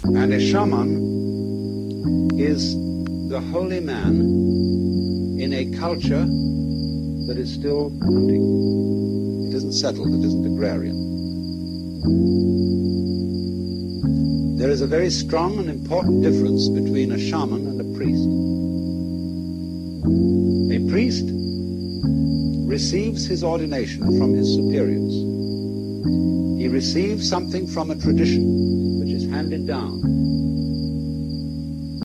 And a shaman is the holy man in a culture that is still hunting. It isn't settled, it isn't agrarian. There is a very strong and important difference between a shaman and a priest. A priest receives his ordination from his superiors. He receives something from a tradition which is handed down.